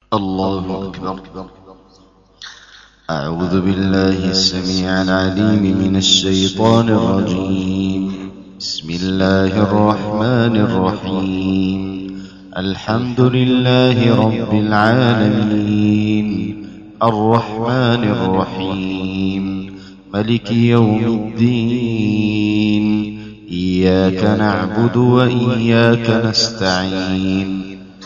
الله أكبر. أعوذ بالله السميع العليم من الشيطان الرجيم. بسم الله الرحمن الرحيم. الحمد لله رب العالمين، الرحمن الرحيم، ملك يوم الدين. إياك نعبد وإياك نستعين.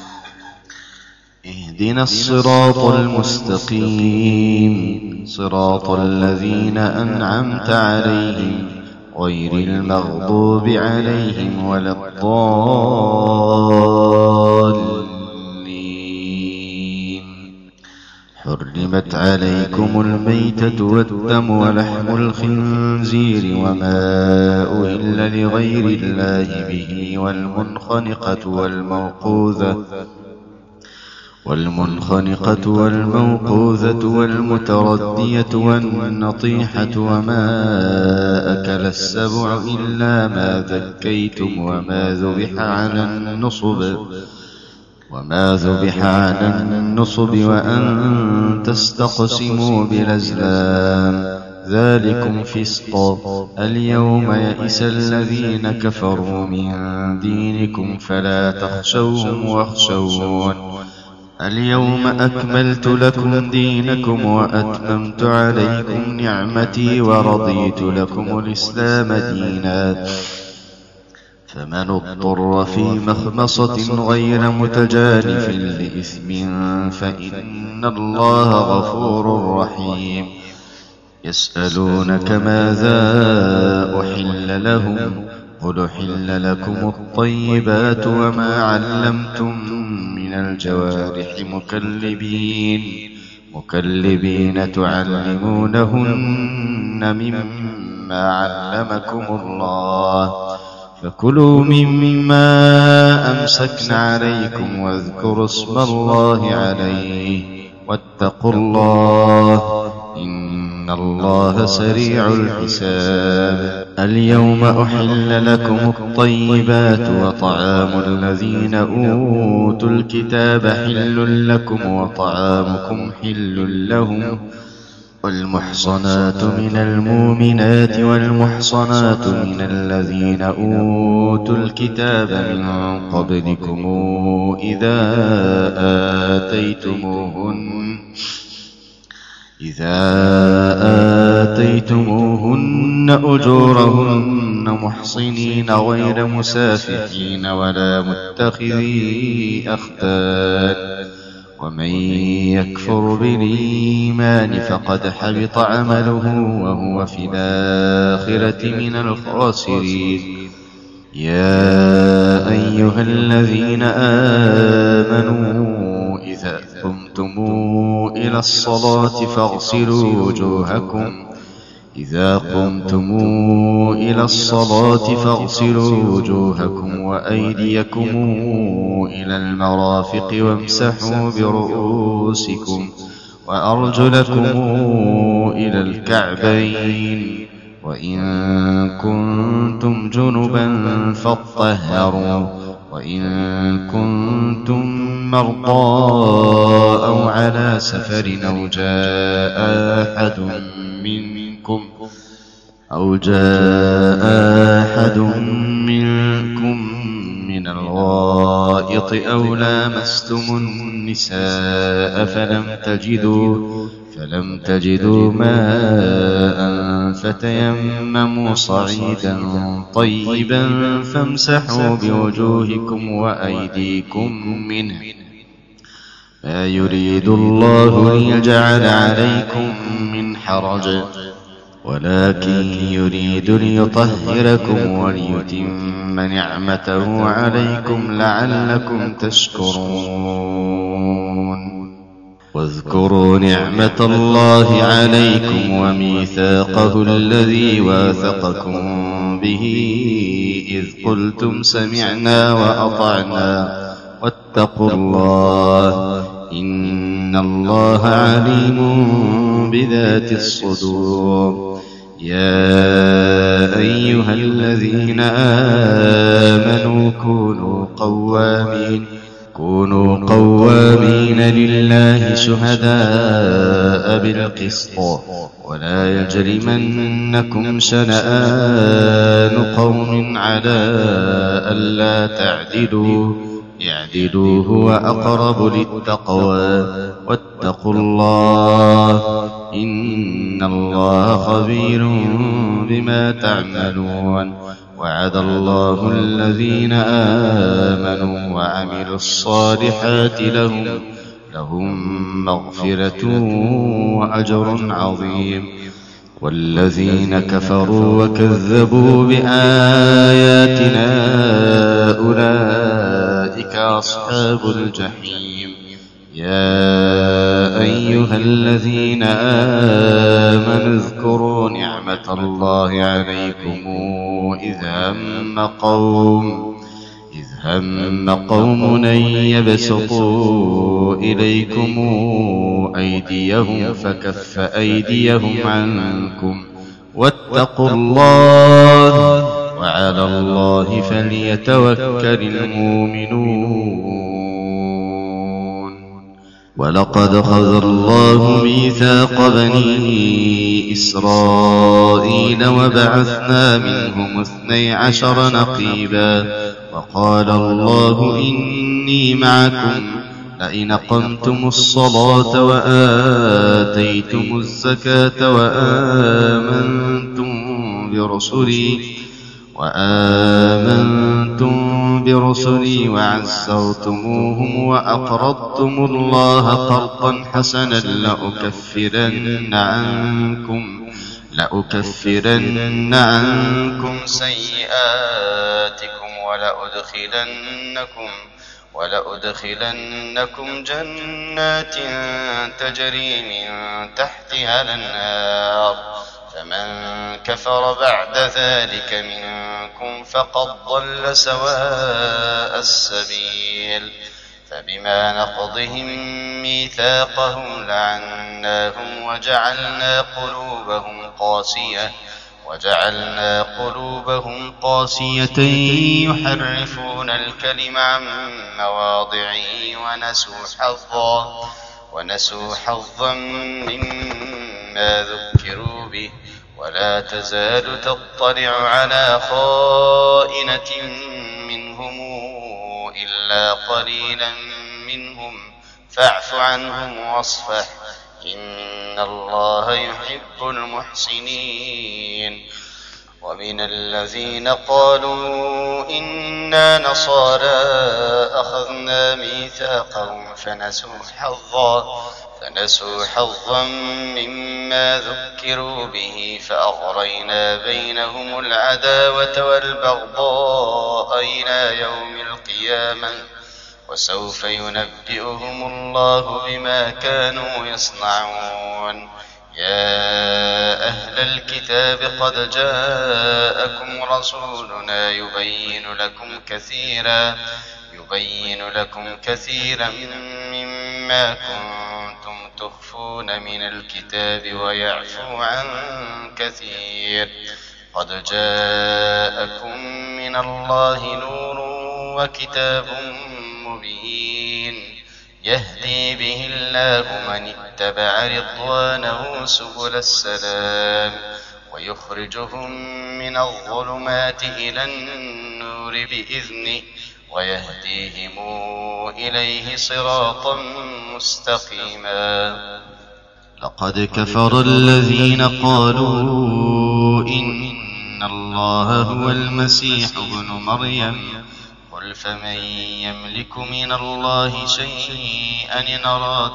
اهدنا الصراط المستقيم، صراط الذين أنعمت عليهم غير المغضوب عليهم ولا الضالين. حرمت عليكم الميتة والدم ولحم الخنزير وما أهل لغير الله به والمنخنقة والموقوذة والمتردية والنطيحة وما أكل السبع إلا ما ذكيتم وما ذبح على النصب وأن تستقسموا بالأزلام، ذلكم فسق. اليوم يئس الذين كفروا من دينكم فلا تخشوهم واخشون. اليوم أكملت لكم دينكم وأتممت عليكم نعمتي ورضيت لكم الإسلام دينا. فمن اضطر في مخمصة غير متجانف لإثم فإن الله غفور رحيم. يسألونك ماذا أحل لهم، قل أحل لكم الطيبات وما علمتم من الجوارح مكلبين تعلمونهن مما علمكم الله، فكلوا مما أمسكن عليكم واذكروا اسم الله عليه واتقوا الله إن الله سريع الحساب. اليوم أحل لكم الطيبات وطعام الذين أوتوا الكتاب حل لكم وطعامكم حل لهم، والمحصنات من المؤمنات والمحصنات من الذين أوتوا الكتاب من قبلكم إذا آتيتموهن أجورهن محصنين غير مسافحين ولا متخذي أخدان، ومن يكفر بالإيمان فقد حبط عمله وهو في الآخرة من الخاسرين. يا أيها الذين آمنوا إذا قمتم إلى الصلاة فاغسلوا وجوهكم وأيديكم إلى المرافق وامسحوا برؤوسكم وأرجلكم إلى الكعبين، وإن كنتم جنبا فاطهروا، وإن كنتم مرضى أو على سفر أو جاء أحد منكم من الغائط أو لامستم النساء فلم تجدوا ماء فتيمموا صعيدا طيبا فامسحوا بوجوهكم وأيديكم منه، ما يريد الله ليجعل عليكم من حرج ولكن يريد ليطهركم وليتم نعمته عليكم لعلكم تشكرون. واذكروا نعمة الله عليكم وميثاقه الذي واثقكم به إذ قلتم سمعنا وأطعنا واتقوا الله إن الله عليم بذات الصدور. يا أيها الذين آمنوا كونوا وكونوا قوامين لله شهداء بالقسط ولا يجرمنكم شنآن قوم على ألا تعدلوا اعدلوا هو أقرب للتقوى واتقوا الله إن الله خبير بما تعملون وعد الله الذين آمنوا وعملوا الصالحات لهم مغفرة وأجر عظيم والذين كفروا وكذبوا بآياتنا أولئك أصحاب الجحيم يا أيها الذين آمنوا اذكروا نعمة الله عليكم إذ هم قوم أن يبسطوا إليكم أيديهم فكف أيديهم عنكم واتقوا الله وعلى الله فليتوكل المؤمنون ولقد خذ الله ميثاق بني إسرائيل وبعثنا منهم 12 نقيبا وقال الله إني معكم لئن أقمتم الصلاة وآتيتم الزكاة وآمنتم برسلي وعزرتموهم وأقرضتم الله قرضا حسنا لأكفرن عنكم سيئاتكم ولأدخلنكم جنات تجري من تحتها الأنهار فمن كفر بعد ذلك منكم فقد ضل سواء السبيل فبما نقضهم ميثاقهم لعناهم وجعلنا قلوبهم قاسية يحرفون الكلم عن مواضعه ونسوا حظا مما ذكروا به ولا تزال تطلع على خائنة منهم إلا قليلا منهم فاعف عنهم واصفح إن الله يحب المحسنين ومن الذين قالوا إنا نصارى أخذنا ميثاقهم فنسوا حظا مما ذكروا به فأغرينا بينهم العداوة والبغضاء إلى يوم القيامة وسوف ينبئهم الله بما كانوا يصنعون يا أهل الكتاب قد جاءكم رسولنا يبين لكم كثيرا مما كنتم تخفون من الكتاب ويعفو عن كثير قد جاءكم من الله نور وكتاب مبين يهدي به الله من اتبع رضوانه سبل السلام ويخرجهم من الظلمات إلى النور بإذنه ويهديهم إليه صراطا مستقيما لقد كفر الذين قالوا إن الله هو المسيح ابن مريم قل فمن يملك من الله شيئا إن أراد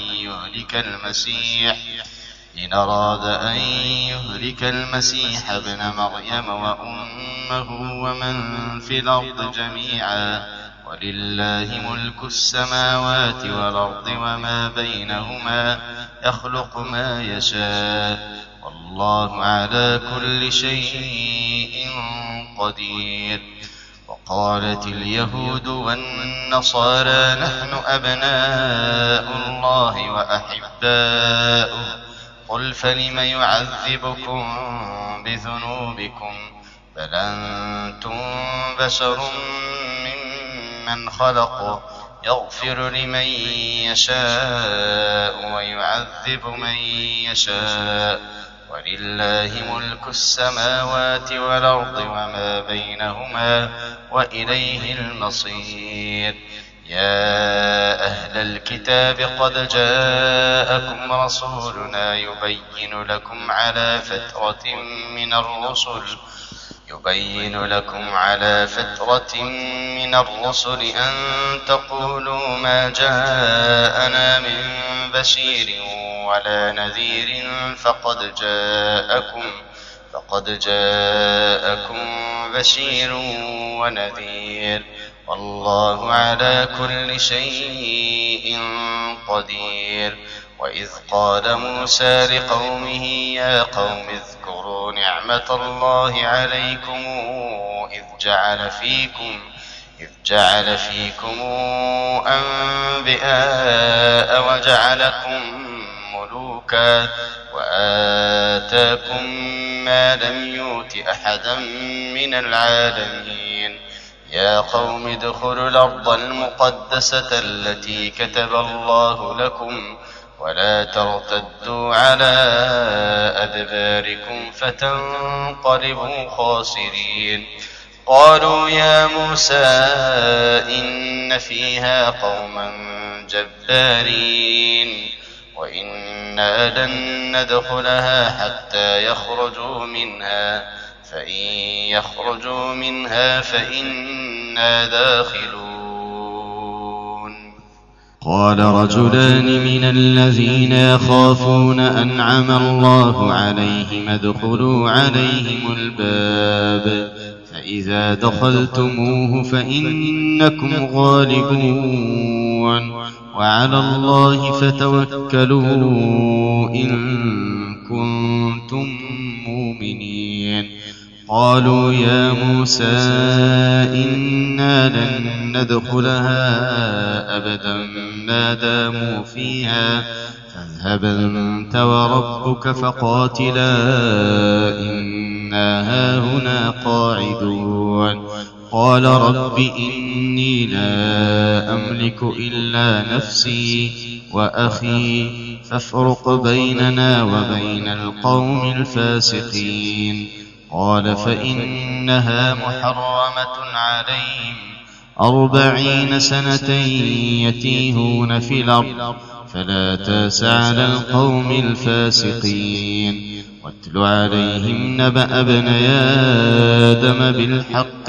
أن يهلك المسيح ابن مريم وأمه ومن في الأرض جميعا ولله ملك السماوات والأرض وما بينهما يخلق ما يشاء والله على كل شيء قدير وقالت اليهود والنصارى نحن أبناء الله وأحباؤه قل فلم يعذبكم بذنوبكم بل أنتم بشر ممن خلق يغفر لمن يشاء ويعذب من يشاء ولله ملك السماوات والأرض وما بينهما وإليه المصير. يا أهل الكتاب قد جاءكم رسولنا يبين لكم على فترة من الرسل أن تقولوا ما جاءنا من بشير ولا نذير فقد جاءكم بشير ونذير والله على كل شيء قدير. وإذ قال موسى لقومه يا قوم اذكروا نعمة الله عليكم إذ جعل فيكم أنبياء وجعلكم ملوكا وآتاكم ما لم يؤت أحدا من العالمين. يا قوم ادخلوا الأرض المقدسة التي كتب الله لكم ولا ترتدوا على أدباركم فتنقلبوا خاسرين. قالوا يا موسى إن فيها قوما جبارين وإنا لن ندخلها حتى يخرجوا منها فإن يخرجوا منها فإنا داخلون. قال رجلان من الذين يخافون أنعم الله عليهم ادخلوا عليهم الباب فإذا دخلتموه فإنكم غالبون وعلى الله فتوكلوا إن كنتم مؤمنين. قالوا يا موسى إنا لن ندخلها أبدا ما داموا فيها فاذهب أنت وربك فقاتلا إنا هاهنا قاعدون. قال رب إني لا أملك إلا نفسي وأخي فافرق بيننا وبين القوم الفاسقين. قال فإنها محرمة عليهم 40 سنة يتيهون في الأرض فلا تأس على القوم الفاسقين. واتل عليهم نبأ ابني آدم بالحق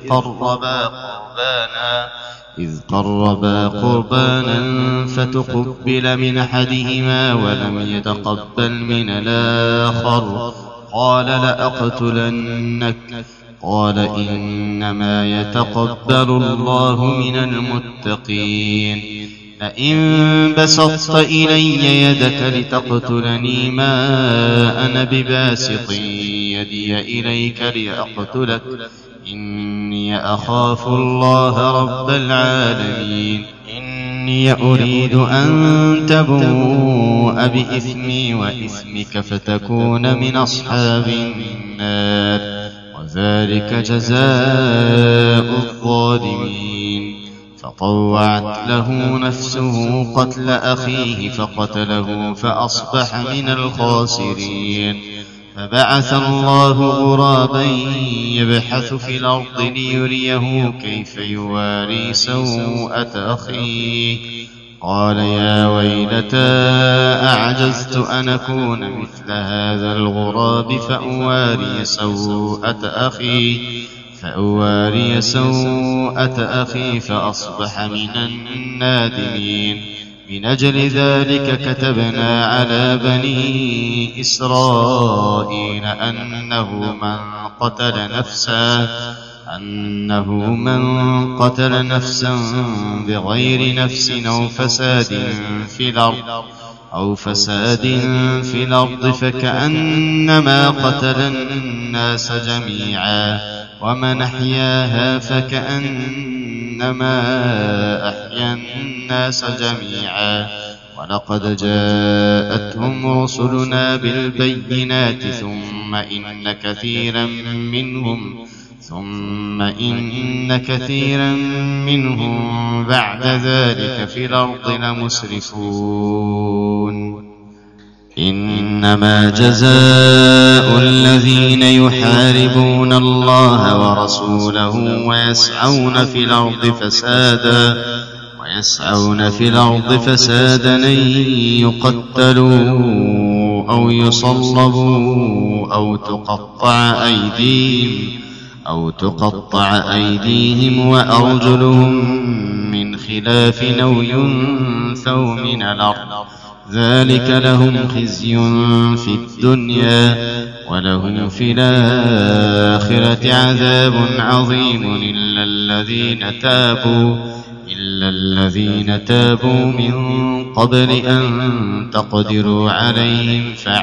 إذ قربا قربانا فتقبل من أحدهما ولم يتقبل من الآخر قال لأقتلنك قال إنما يتقبل الله من المتقين. لئن بسطت إلي يدك لتقتلني ما أنا بباسط يدي إليك لأقتلك إني أخاف الله رب العالمين. إني أريد أن تبوء بإثمي وإثمك فتكون من أصحاب النار وذلك جزاء الظالمين. فطوعت له نفسه قتل أخيه فقتله فأصبح من الخاسرين. فبعث الله غرابا يبحث في الأرض ليريه كيف يواري سوءة أخيه قال يا ويلتى أعجزت أن أكون مثل هذا الغراب فأواري سوءة أخي فأصبح من النادمين. من أجل ذلك كتبنا على بني إسرائيل أنه من قتل نفسا بغير نفس أو فساد في الأرض فكأنما قتل الناس جميعا ومن أحياها فكأنما أحيا الناس جميعا. ولقد جاءتهم رسلنا بالبينات ثم ثم إن كثيرا منهم بعد ذلك في الأرض لمسرفون إنما جزاء الذين يحاربون الله ورسوله ويسعون في الأرض فسادا أن يقتلوا أو يصلبوا أو تقطع أيديهم وأرجلهم من خلاف أو ينفوا من الأرض ذلك لهم خزي في الدنيا ولهم في الآخرة عذاب عظيم إلا الذين تابوا من قبل أن تقدروا عليهم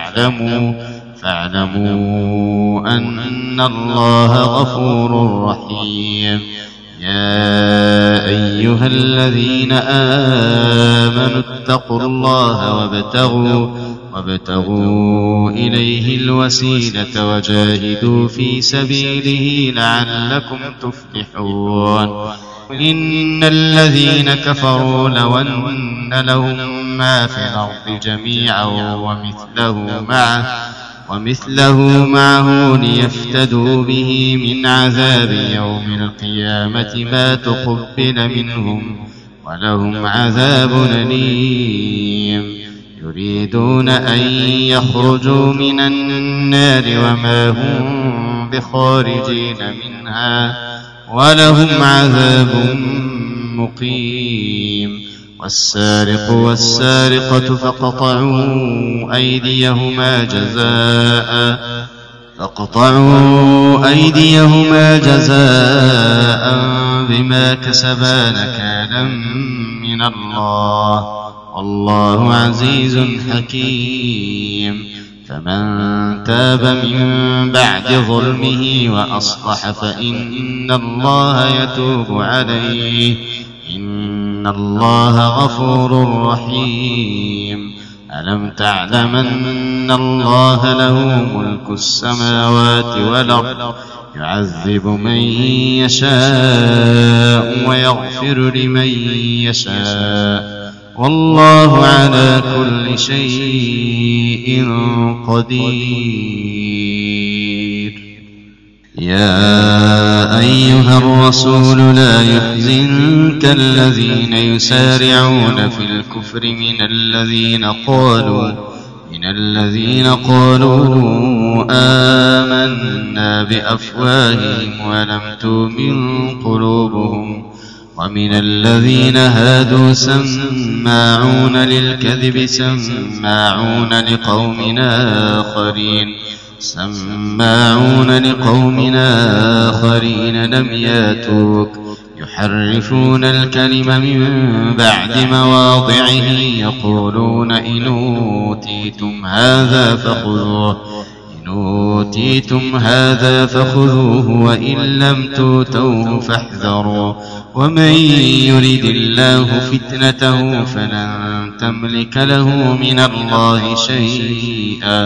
فاعلموا أن الله غفور رحيم يا أيها الذين آمنوا اتقوا الله وابتغوا إليه الوسيلة وجاهدوا في سبيله لعلكم تفلحون إن الذين كفروا لو أن لهم ما في الأرض جميعا ومثله معه ليفتدوا به من عذاب يوم القيامة ما تقبل منهم ولهم عذاب أليم يريدون أن يخرجوا من النار وما هم بخارجين منها ولهم عذاب مقيم والسارق والسارقة فاقطعوا أيديهما جزاء بما كسبا نكالا من الله والله عزيز حكيم فمن تاب من بعد ظلمه وأصلح فإن الله يتوب عليه إن الله غفور رحيم ألم تعلم أن الله له ملك السماوات والأرض يعذب من يشاء ويغفر لمن يشاء والله على كل شيء قدير يا أيها الرسول لا يحزنك الذين يسارعون في الكفر من الذين قالوا آمنا بأفواههم ولم تؤمن قلوبهم ومن الذين هادوا سماعون للكذب سماعون لقوم آخرين لم ياتوك يحرفون الكلم من بعد مواضعه يقولون إن أوتيتم هذا فخذوه وإن لم تؤتوه فاحذروا ومن يرد الله فتنته فلن تملك له من الله شيئا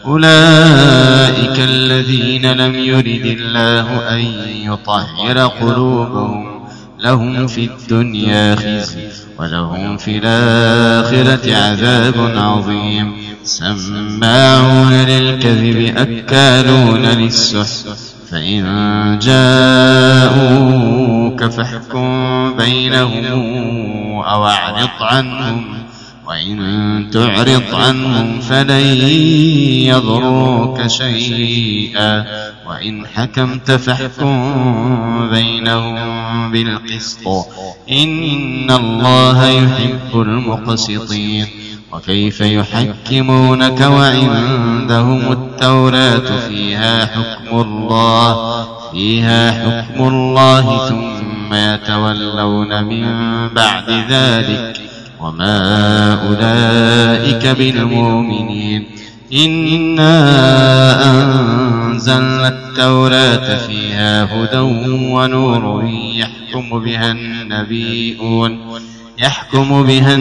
أولئك الذين لم يرد الله أن يطهر قلوبهم لهم في الدنيا خزي ولهم في الآخرة عذاب عظيم سماعون للكذب أكالون للسحت فإن جاءوك فاحكم بينهم أو أعرض عنهم وإن تعرض عنهم فلن يضروك شيئا وإن حكمت فاحكم بينهم بالقسط إن الله يحب المقسطين وكيف يحكمونك وعندهم التوراة فيها حكم الله ثم يتولون من بعد ذلك وما أولئك بالمؤمنين إنا أنزلنا التوراة فيها هدى ونور يحكم بها يحكم بها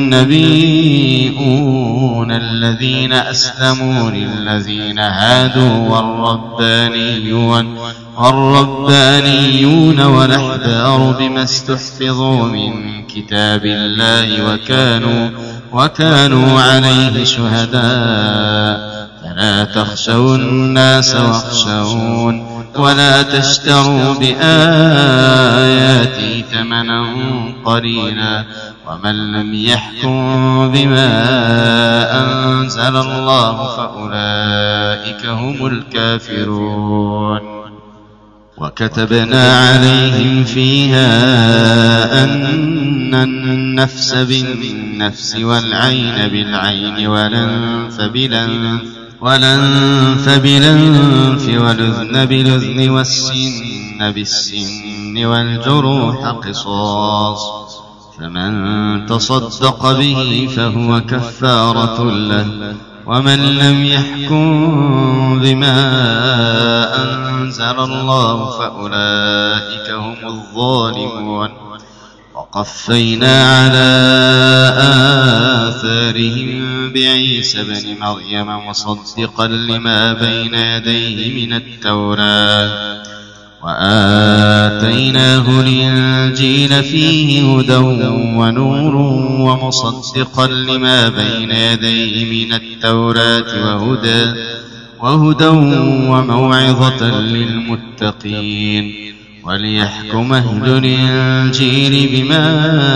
النبيون الذين أسلموا للذين هادوا والربانيون والأحبار بما استحفظوا من كتاب الله وكانوا عليه شهداء فلا تخشوا الناس واخشون ولا تشتروا بآياتي ثمنا قليلا ومن لم يحكم بما أنزل الله فأولئك هم الكافرون. وكتبنا عليهم فيها أن النفس بالنفس والعين بالعين والأنف بالأنف والأذن بالأذن والسن بالسن والجروح قصاص فمن تصدق به فهو كفارة له ومن لم يحكم بما أنزل الله فأولئك هم الظالمون. وقفينا على آثارهم بعيسى بن مريم مصدقا لما بين يديه من التوراة وآتيناه الإنجيل فيه هدى ونور ومصدقا لما بين يديه من التوراة وهدى وموعظة للمتقين وليحكم أهل الإنجيل بما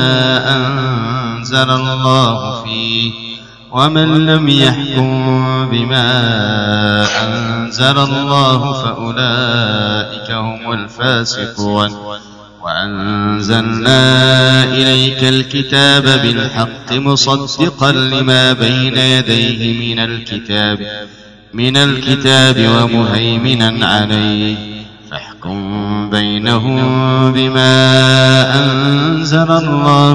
أنزل الله فيه ومن لم يحكم بما أنزل الله فأولئك هم الفاسقون. وأنزلنا إليك الكتاب بالحق مصدقا لما بين يديه من الكتاب ومهيمنا عليه فاحكم بينهم بما أنزل الله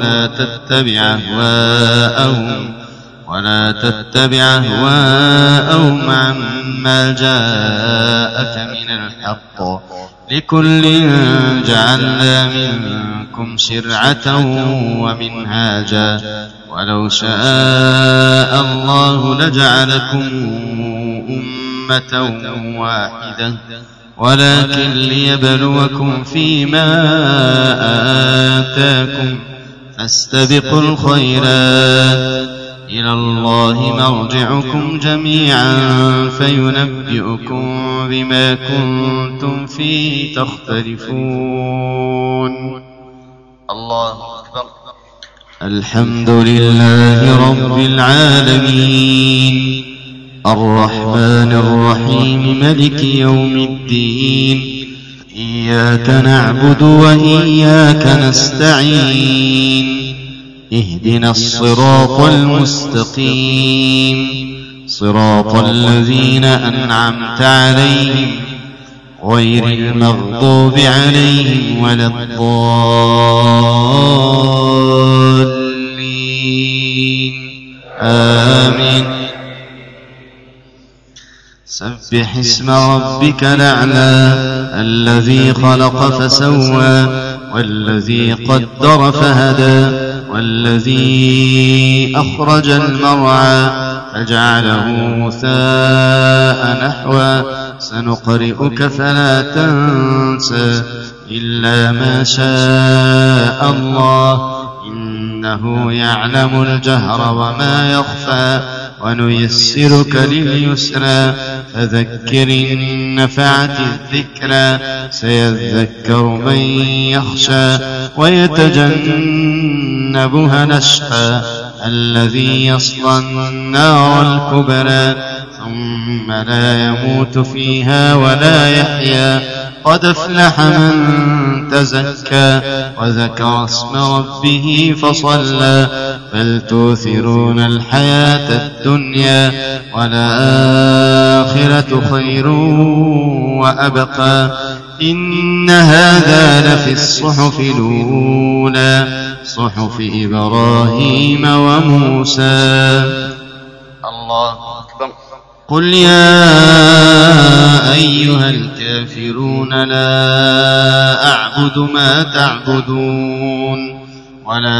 ولا تتبع أهواءهم عما جاءك من الحق لكل جعلنا منكم شرعة ومنهاجا ولو شاء الله لجعلكم أمة واحدة ولكن ليبلوكم فيما آتاكم فاستبقوا الخيرات إلى الله مرجعكم جميعا فينبئكم بما كنتم فيه تختلفون. الله أكبر. الحمد لله رب العالمين الرحمن الرحيم ملك يوم الدين إياك نعبد وإياك نستعين اهدنا الصراط المستقيم صراط الذين أنعمت عليهم غير المغضوب عليهم ولا الضالين آمين. سبح اسم ربك الأعلى الذي خلق فسوى والذي قدر فهدى والذي أخرج المرعى فجعله غثاء نحوا سنقرئك فلا تنسى إلا ما شاء الله إنه يعلم الجهر وما يخفى ونيسرك لليسرى فذكر إن نفعت الذكرى سيذكر من يخشى ويتجنبها الأشقى الذي يصلى النار الكبرى ثم لا يموت فيها ولا يحيا قد أفلح من تزكى وذكر اسم ربه فصلى بل تؤثرون الحياة الدنيا والآخرة خير وأبقى إن هذا لفي الصحف الأولى صحف إبراهيم وموسى. الله أكبر. قل يا أيها الكافرون لا أعبد ما تعبدون ولا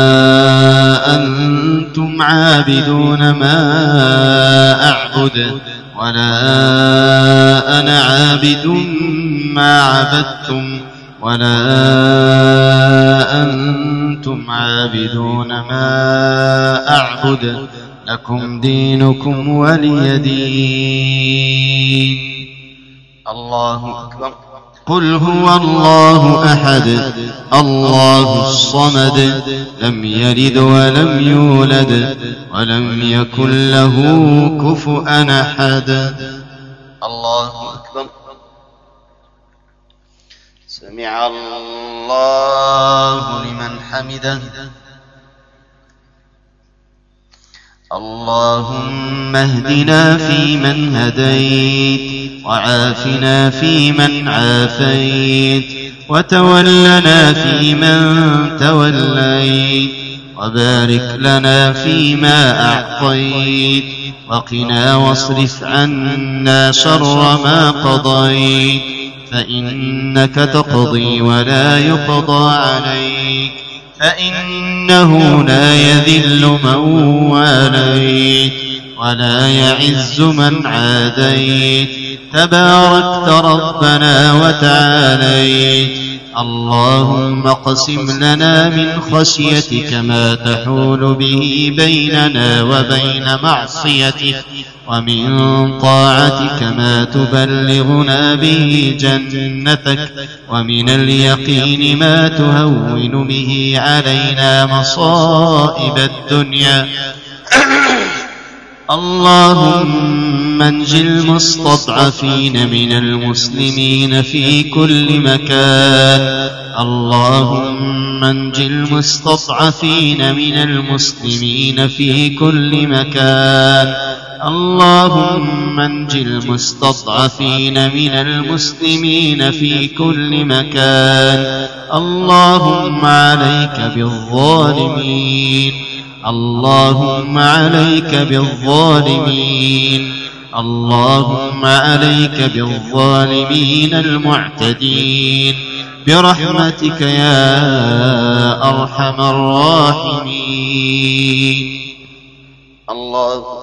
أنتم عابدون ما أعبد ولا أنا عابد ما عبدتم ولا أنتم عابدون ما أعبد لكم دينكم ولي دين. الله أكبر. قل هو الله أحد الله الصمد لم يلد ولم يولد ولم يكن له كفؤا أحد. الله أكبر. سمع الله لمن حمده. اللهم اهدنا فيمن هديت وعافنا فيمن عافيت وتولنا فيمن توليت وبارك لنا فيما أعطيت وقنا واصرف عنا شر ما قضيت فإنك تقضي ولا يقضى عليك فإنه لا يذل من واليت ولا يعز من عاديت تباركت ربنا وتعاليت. اللهم اقسم لنا من خشيتك ما تحول به بيننا وبين معصيتك ومن طاعتك ما تبلغنا به جنتك ومن اليقين ما تهون به علينا مصائب الدنيا. اللهم انج المستضعفين من المسلمين في كل مكان. اللهم انج المستضعفين من المسلمين في كل مكان. اللهم انج المستضعفين من المسلمين في كل مكان. اللهم عليك بالظالمين. اللهم عليك بالظالمين. اللهم عليك بالظالمين المعتدين برحمتك يا أرحم الراحمين. الله